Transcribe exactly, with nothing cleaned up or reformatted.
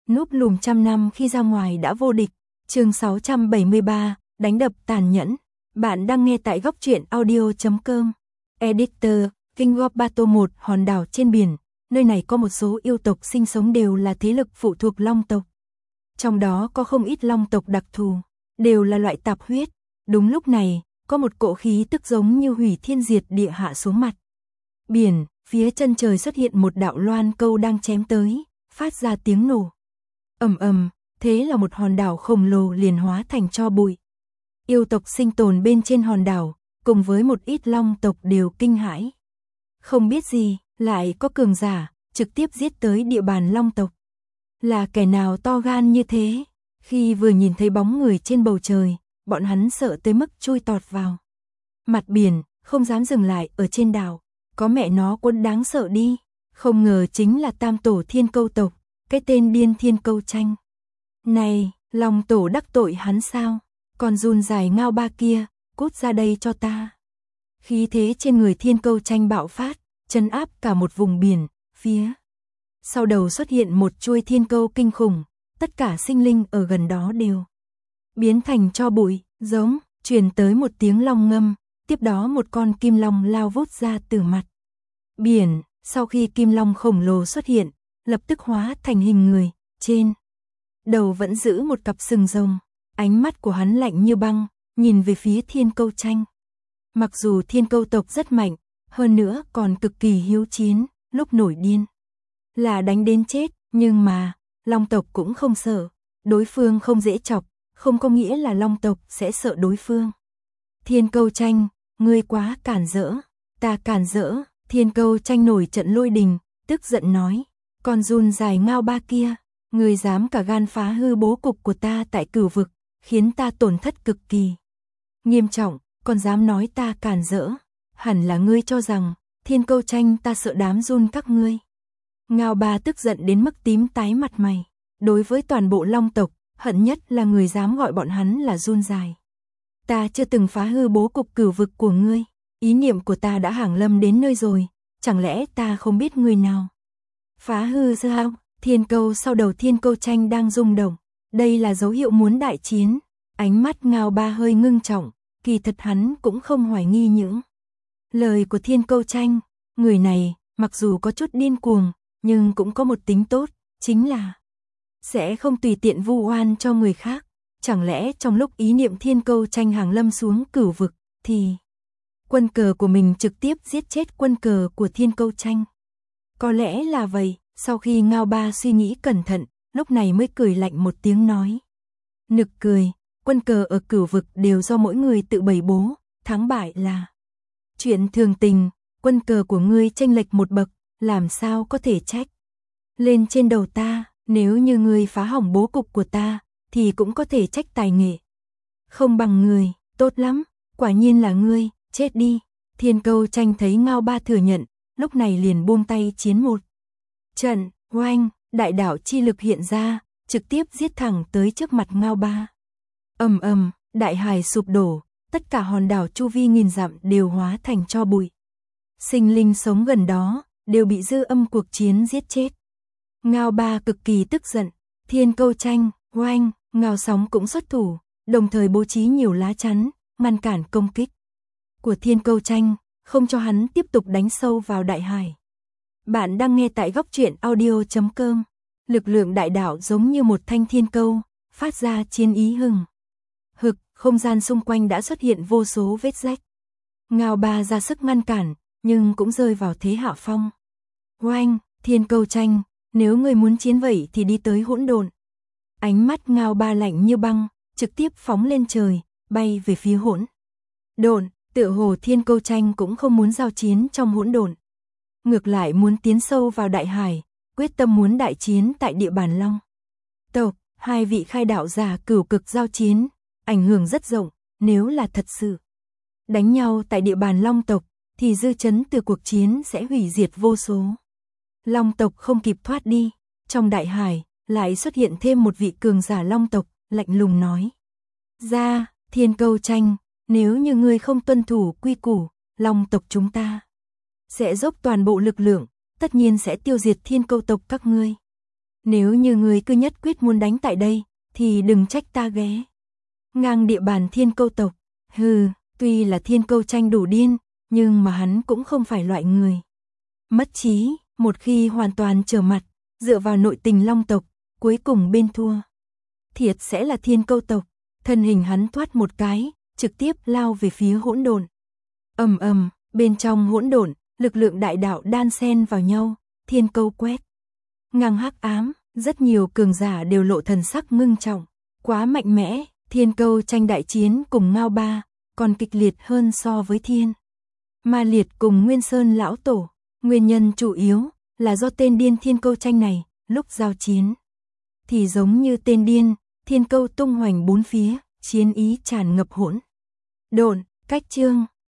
Núp lùm trăm năm khi ra ngoài đã vô địch. Chương sáu trăm bảy mươi ba, đánh đập tàn nhẫn. Bạn đang nghe tại góc truyện audio chấm com. Editor, King of Battle một, hòn đảo trên biển. Nơi này có một số yêu tộc sinh sống đều là thế lực phụ thuộc Long tộc. Trong đó có không ít Long tộc đặc thù, đều là loại tạp huyết. Đúng lúc này, có một cỗ khí tức giống như hủy thiên diệt địa hạ xuống mặt biển, phía chân trời xuất hiện một đạo loan câu đang chém tới, phát ra tiếng nổ. Ầm ầm, thế là một hòn đảo khổng lồ liền hóa thành tro bụi. Yêu tộc sinh tồn bên trên hòn đảo, cùng với một ít Long tộc đều kinh hãi. Không biết gì, lại có cường giả, trực tiếp giết tới địa bàn Long tộc. Là kẻ nào to gan như thế? Khi vừa nhìn thấy bóng người trên bầu trời, bọn hắn sợ tới mức chui tọt vào mặt biển, không dám dừng lại ở trên đảo. Có mẹ nó quân đáng sợ đi. Không ngờ chính là tam tổ thiên câu tộc, cái tên điên thiên câu tranh. Này, Long tổ đắc tội hắn sao? Còn run dài ngao ba kia, cút ra đây cho ta. Khí thế trên người thiên câu tranh bạo phát, trấn áp cả một vùng biển, phía sau đầu xuất hiện một chuôi thiên câu kinh khủng, tất cả sinh linh ở gần đó đều biến thành tro bụi, giống, truyền tới một tiếng long ngâm, tiếp đó một con kim long lao vút ra từ mặt biển. Sau khi kim long khổng lồ xuất hiện, lập tức hóa thành hình người, trên đầu vẫn giữ một cặp sừng rồng. Ánh mắt của hắn lạnh như băng, nhìn về phía thiên câu tranh. Mặc dù thiên câu tộc rất mạnh, hơn nữa còn cực kỳ hiếu chiến, lúc nổi điên là đánh đến chết, nhưng mà Long tộc cũng không sợ, đối phương không dễ chọc, không có nghĩa là Long tộc sẽ sợ đối phương. Thiên câu tranh, ngươi quá cản rỡ, ta cản rỡ. Thiên câu tranh nổi trận lôi đình, tức giận nói, con run dài ngao ba kia, ngươi dám cả gan phá hư bố cục của ta tại cửu vực, khiến ta tổn thất cực kỳ nghiêm trọng, còn dám nói ta cản rỡ, hẳn là ngươi cho rằng thiên câu tranh ta sợ đám run các ngươi. Ngao ba tức giận đến mức tím tái mặt mày, đối với toàn bộ Long tộc, hận nhất là người dám gọi bọn hắn là run dài. Ta chưa từng phá hư bố cục cửu vực của ngươi, ý niệm của ta đã hàng lâm đến nơi rồi, chẳng lẽ ta không biết người nào phá hư sao? Thiên câu sau đầu thiên câu tranh đang rung động, đây là dấu hiệu muốn đại chiến. Ánh mắt Ngao ba hơi ngưng trọng, kỳ thật hắn cũng không hoài nghi những lời của thiên câu tranh. Người này, mặc dù có chút điên cuồng, nhưng cũng có một tính tốt, chính là sẽ không tùy tiện vu oan cho người khác. Chẳng lẽ trong lúc ý niệm thiên câu tranh hàng lâm xuống cửu vực, thì quân cờ của mình trực tiếp giết chết quân cờ của thiên câu tranh? Có lẽ là vậy. Sau khi Ngao ba suy nghĩ cẩn thận, lúc này mới cười lạnh một tiếng nói. Nực cười, quân cờ ở cửu vực đều do mỗi người tự bày bố, thắng bại là chuyện thường tình, quân cờ của ngươi chênh lệch một bậc, làm sao có thể trách lên trên đầu ta? Nếu như ngươi phá hỏng bố cục của ta, thì cũng có thể trách tài nghệ không bằng người. Tốt lắm, quả nhiên là ngươi, chết đi. Thiên câu tranh thấy Ngao ba thừa nhận, lúc này liền buông tay chiến một trận. Oanh, đại đảo chi lực hiện ra, trực tiếp giết thẳng tới trước mặt Ngao ba. Ầm ầm, đại hải sụp đổ, tất cả hòn đảo chu vi nghìn dặm đều hóa thành tro bụi. Sinh linh sống gần đó đều bị dư âm cuộc chiến giết chết. Ngao ba cực kỳ tức giận. Thiên câu tranh, oanh, Ngao sóng cũng xuất thủ, đồng thời bố trí nhiều lá chắn, ngăn cản công kích của thiên câu tranh, không cho hắn tiếp tục đánh sâu vào đại hải. Bạn đang nghe tại góc truyện audio chấm com. Lực lượng đại đảo giống như một thanh thiên câu, phát ra chiến ý hừng hực, không gian xung quanh đã xuất hiện vô số vết rách. Ngao ba ra sức ngăn cản, nhưng cũng rơi vào thế hạ phong. Oanh, thiên câu tranh, nếu ngươi muốn chiến vậy thì đi tới hỗn độn. Ánh mắt Ngao ba lạnh như băng, trực tiếp phóng lên trời, bay về phía hỗn độn. Tựa hồ thiên câu tranh cũng không muốn giao chiến trong hỗn độn, ngược lại muốn tiến sâu vào đại hải, quyết tâm muốn đại chiến tại địa bàn Long tộc. Hai vị khai đạo giả cửu cực giao chiến, ảnh hưởng rất rộng. Nếu là thật sự đánh nhau tại địa bàn Long tộc, thì dư chấn từ cuộc chiến sẽ hủy diệt vô số Long tộc không kịp thoát đi. Trong đại hải lại xuất hiện thêm một vị cường giả Long tộc, lạnh lùng nói ra, thiên câu tranh, nếu như ngươi không tuân thủ quy củ, Long tộc chúng ta sẽ dốc toàn bộ lực lượng, tất nhiên sẽ tiêu diệt thiên câu tộc các ngươi. Nếu như ngươi cứ nhất quyết muốn đánh tại đây, thì đừng trách ta ghé ngang địa bàn Thiên Câu tộc. Hừ, tuy là Thiên Câu tranh đủ điên, nhưng mà hắn cũng không phải loại người mất trí, một khi hoàn toàn trở mặt, dựa vào nội tình Long tộc, cuối cùng bên thua thiệt sẽ là Thiên Câu tộc. Thân hình hắn thoát một cái, trực tiếp lao về phía hỗn độn. Ầm ầm, bên trong hỗn độn, lực lượng đại đạo đan xen vào nhau, Thiên Câu quét ngang hắc ám, rất nhiều cường giả đều lộ thần sắc ngưng trọng, quá mạnh mẽ. Thiên Câu tranh đại chiến cùng Ngao Ba, còn kịch liệt hơn so với Thiên Ma Liệt cùng Nguyên Sơn lão tổ. Nguyên nhân chủ yếu là do tên điên Thiên Câu tranh này, lúc giao chiến thì giống như tên điên, Thiên Câu tung hoành bốn phía, chiến ý tràn ngập hỗn độn. Cách chương